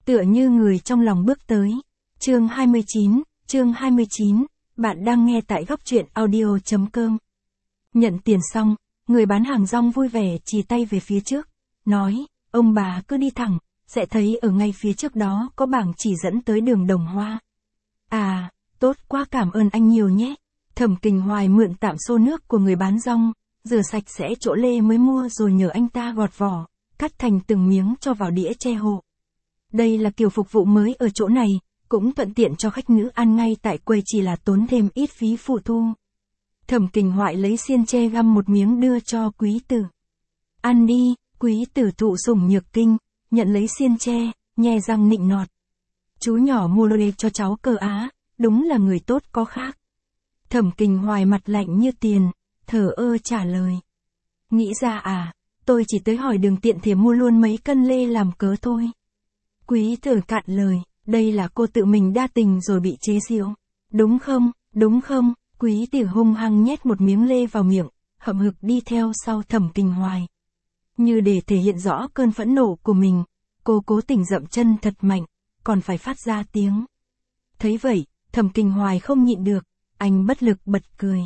Tựa như người trong lòng bước tới. Chương 29, bạn đang nghe tại góc truyện audio.com. Nhận tiền xong, người bán hàng rong vui vẻ chỉ tay về phía trước, nói, ông bà cứ đi thẳng, sẽ thấy ở ngay phía trước đó có bảng chỉ dẫn tới đường Đồng Hoa. À, tốt quá, cảm ơn anh nhiều nhé. Thẩm Kình Hoài mượn tạm xô nước của người bán rong, rửa sạch sẽ chỗ lê mới mua rồi nhờ anh ta gọt vỏ, cắt thành từng miếng cho vào đĩa che hộ. Đây là kiểu phục vụ mới ở chỗ này, cũng thuận tiện cho khách nữ ăn ngay tại quầy, chỉ là tốn thêm ít phí phụ thu. Thẩm Kình Hoài lấy xiên tre găm một miếng đưa cho quý tử. Ăn đi. Quý tử thụ sủng nhược kinh, nhận lấy xiên tre, nhe răng nịnh nọt. Chú nhỏ mua lô cho cháu cơ á, đúng là người tốt có khác. Thẩm Kình Hoài mặt lạnh như tiền, thờ ơ trả lời. Nghĩ ra à, tôi chỉ tới hỏi đường tiện thể mua luôn mấy cân lê làm cớ thôi. Quý tử cạn lời, đây là cô tự mình đa tình rồi bị chế giễu. Đúng không, quý tử hung hăng nhét một miếng lê vào miệng, hậm hực đi theo sau Thẩm Kình Hoài. Như để thể hiện rõ cơn phẫn nộ của mình, cô cố tình dậm chân thật mạnh, còn phải phát ra tiếng. Thấy vậy, Thẩm Kình Hoài không nhịn được, anh bất lực bật cười.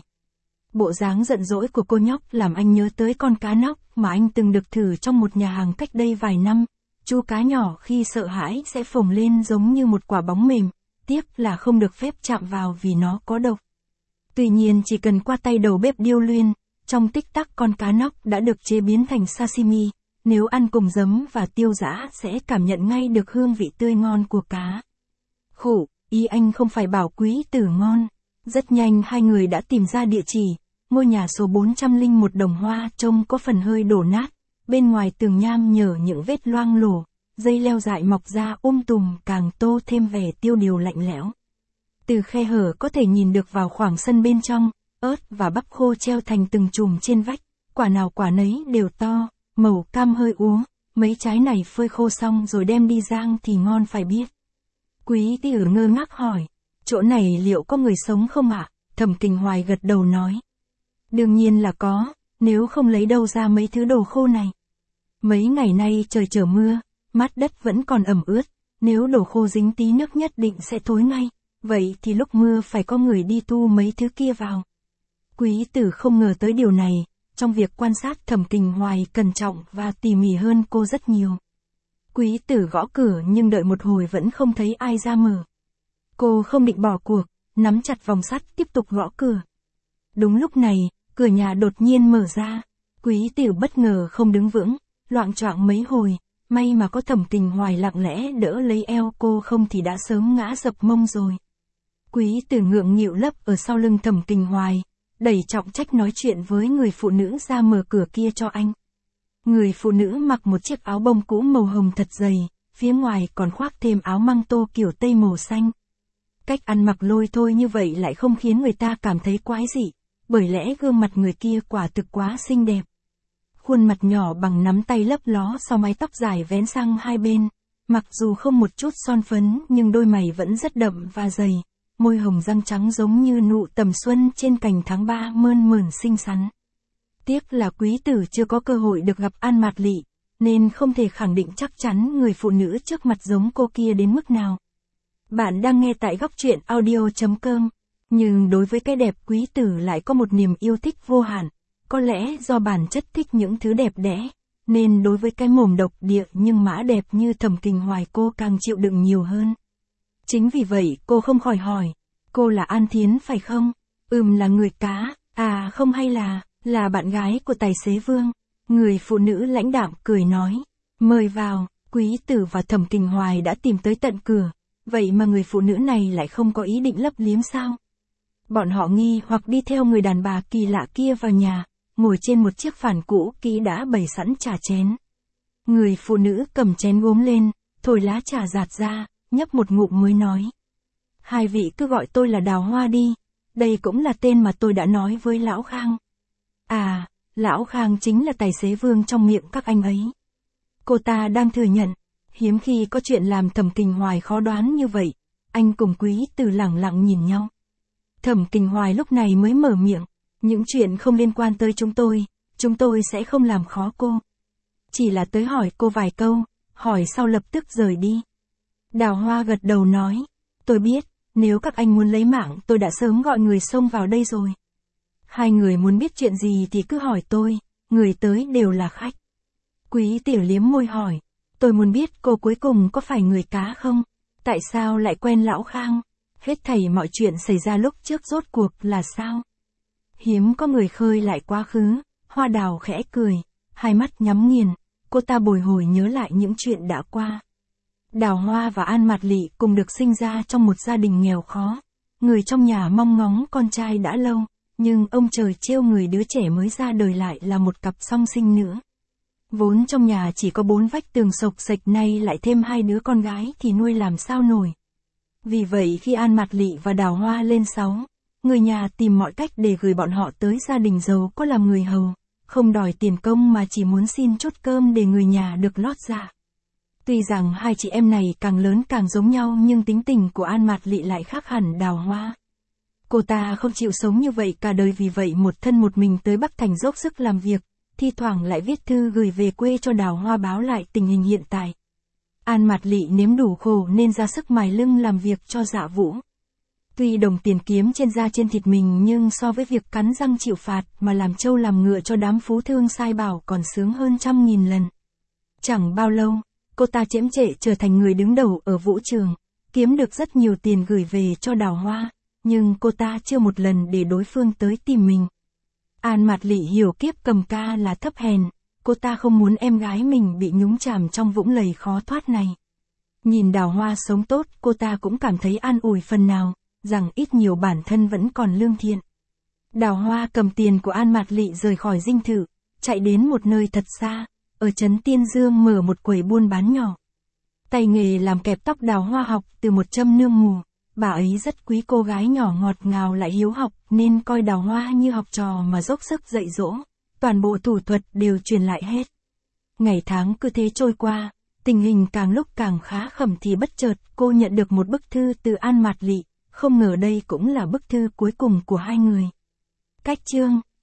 Bộ dáng giận dỗi của cô nhóc làm anh nhớ tới con cá nóc mà anh từng được thử trong một nhà hàng cách đây vài năm. Chú cá nhỏ khi sợ hãi sẽ phồng lên giống như một quả bóng mềm, tiếc là không được phép chạm vào vì nó có độc. Tuy nhiên chỉ cần qua tay đầu bếp điêu luyện, trong tích tắc con cá nóc đã được chế biến thành sashimi, nếu ăn cùng giấm và tiêu giã sẽ cảm nhận ngay được hương vị tươi ngon của cá. Khổ, ý anh không phải bảo quý tử ngon. Rất nhanh hai người đã tìm ra địa chỉ, ngôi nhà số 401 Đồng Hoa trông có phần hơi đổ nát, bên ngoài tường nham nhở những vết loang lổ, dây leo dại mọc ra tùm càng tô thêm vẻ tiêu điều lạnh lẽo. Từ khe hở có thể nhìn được vào khoảng sân bên trong, ớt và bắp khô treo thành từng chùm trên vách, quả nào quả nấy đều to, màu cam hơi úa, mấy trái này phơi khô xong rồi đem đi rang thì ngon phải biết. Quý tử ngơ ngác hỏi, chỗ này liệu có người sống không ạ? Thẩm Kình Hoài gật đầu nói. Đương nhiên là có, nếu không lấy đâu ra mấy thứ đồ khô này. Mấy ngày nay trời trở mưa, mát đất vẫn còn ẩm ướt, nếu đồ khô dính tí nước nhất định sẽ thối ngay, vậy thì lúc mưa phải có người đi tu mấy thứ kia vào. Quý tử không ngờ tới điều này, trong việc quan sát Thẩm Kình Hoài cẩn trọng và tỉ mỉ hơn cô rất nhiều. Quý tử gõ cửa nhưng đợi một hồi vẫn không thấy ai ra mở. Cô không định bỏ cuộc, nắm chặt vòng sắt tiếp tục gõ cửa. Đúng lúc này, cửa nhà đột nhiên mở ra, quý tử bất ngờ không đứng vững, loạng choạng mấy hồi, may mà có Thẩm Kình Hoài lặng lẽ đỡ lấy eo cô, không thì đã sớm ngã dập mông rồi. Quý tử ngượng nghịu lấp ở sau lưng Thẩm Kình Hoài, đẩy trọng trách nói chuyện với người phụ nữ ra mở cửa kia cho anh. Người phụ nữ mặc một chiếc áo bông cũ màu hồng thật dày, phía ngoài còn khoác thêm áo măng tô kiểu Tây màu xanh. Cách ăn mặc lôi thôi như vậy lại không khiến người ta cảm thấy quái dị, bởi lẽ gương mặt người kia quả thực quá xinh đẹp. Khuôn mặt nhỏ bằng nắm tay lấp ló sau mái tóc dài vén sang hai bên, mặc dù không một chút son phấn nhưng đôi mày vẫn rất đậm và dày, môi hồng răng trắng giống như nụ tầm xuân trên cành tháng 3 mơn mởn xinh xắn. Tiếc là quý tử chưa có cơ hội được gặp An Mạt Lị, nên không thể khẳng định chắc chắn người phụ nữ trước mặt giống cô kia đến mức nào. Bạn đang nghe tại góc truyện audio.com, nhưng đối với cái đẹp quý tử lại có một niềm yêu thích vô hạn, có lẽ do bản chất thích những thứ đẹp đẽ, nên đối với cái mồm độc địa nhưng mã đẹp như Thẩm Kình Hoài cô càng chịu đựng nhiều hơn. Chính vì vậy cô không khỏi hỏi, cô là An Thiến phải không? Là người cá, à không, hay là bạn gái của tài xế Vương. Người phụ nữ lãnh đạm cười nói, mời vào. Quý tử và Thẩm Kình Hoài đã tìm tới tận cửa, vậy mà người phụ nữ này lại không có ý định lấp liếm sao? Bọn họ nghi hoặc đi theo người đàn bà kỳ lạ kia vào nhà, ngồi trên một chiếc phản cũ kỹ đã bày sẵn trà chén. Người phụ nữ cầm chén gốm lên, thổi lá trà giạt ra, nhấp một ngụm mới nói. Hai vị cứ gọi tôi là Đào Hoa đi, đây cũng là tên mà tôi đã nói với Lão Khang. À, Lão Khang chính là tài xế Vương trong miệng các anh ấy. Cô ta đang thừa nhận, hiếm khi có chuyện làm Thẩm Kình Hoài khó đoán như vậy, anh cùng quý tử lẳng lặng nhìn nhau. Thẩm Kình Hoài lúc này mới mở miệng, những chuyện không liên quan tới chúng tôi sẽ không làm khó cô. Chỉ là tới hỏi cô vài câu, hỏi sau lập tức rời đi. Đào Hoa gật đầu nói, tôi biết, nếu các anh muốn lấy mạng tôi đã sớm gọi người xông vào đây rồi. Hai người muốn biết chuyện gì thì cứ hỏi tôi, người tới đều là khách. Quý Tiểu liếm môi hỏi, tôi muốn biết cô cuối cùng có phải người cá không? Tại sao lại quen lão Khang? Hết thảy mọi chuyện xảy ra lúc trước rốt cuộc là sao? Hiếm có người khơi lại quá khứ, Hoa Đào khẽ cười, hai mắt nhắm nghiền, cô ta bồi hồi nhớ lại những chuyện đã qua. Đào Hoa và An Mạt Lị cùng được sinh ra trong một gia đình nghèo khó. Người trong nhà mong ngóng con trai đã lâu, nhưng ông trời trêu người đứa trẻ mới ra đời lại là một cặp song sinh nữa. Vốn trong nhà chỉ có 4 vách tường sộc sạch, nay lại thêm 2 đứa con gái thì nuôi làm sao nổi. Vì vậy khi An Mạt Lị và Đào Hoa lên 6, người nhà tìm mọi cách để gửi bọn họ tới gia đình giàu có làm người hầu, không đòi tiền công mà chỉ muốn xin chút cơm để người nhà được lót dạ. Tuy rằng hai chị em này càng lớn càng giống nhau nhưng tính tình của An Mạt Lị lại khác hẳn Đào Hoa. Cô ta không chịu sống như vậy cả đời, vì vậy một thân một mình tới Bắc Thành dốc sức làm việc, thi thoảng lại viết thư gửi về quê cho Đào Hoa báo lại tình hình hiện tại. An Mạt Lị nếm đủ khổ nên ra sức mài lưng làm việc cho Dạ Vũ. Tuy đồng tiền kiếm trên da trên thịt mình nhưng so với việc cắn răng chịu phạt mà làm trâu làm ngựa cho đám phú thương sai bảo còn sướng hơn 100.000 lần. Chẳng bao lâu, cô ta chễm chệ trở thành người đứng đầu ở vũ trường, kiếm được rất nhiều tiền gửi về cho Đào Hoa, nhưng cô ta chưa một lần để đối phương tới tìm mình. An Mạt Lị hiểu kiếp cầm ca là thấp hèn, cô ta không muốn em gái mình bị nhúng chàm trong vũng lầy khó thoát này. Nhìn Đào Hoa sống tốt, cô ta cũng cảm thấy an ủi phần nào, rằng ít nhiều bản thân vẫn còn lương thiện. Đào Hoa cầm tiền của An Mạt Lị rời khỏi dinh thự, chạy đến một nơi thật xa, ở trấn Tiên Dương mở một quầy buôn bán nhỏ. Tay nghề làm kẹp tóc Đào Hoa học từ một châm nương mù, bà ấy rất quý cô gái nhỏ ngọt ngào lại hiếu học nên coi Đào Hoa như học trò mà dốc sức dạy dỗ, toàn bộ thủ thuật đều truyền lại hết. Ngày tháng cứ thế trôi qua, tình hình càng lúc càng khá khẩm thì bất chợt cô nhận được một bức thư từ An Mạt Lị, không ngờ đây cũng là bức thư cuối cùng của hai người. Cách chương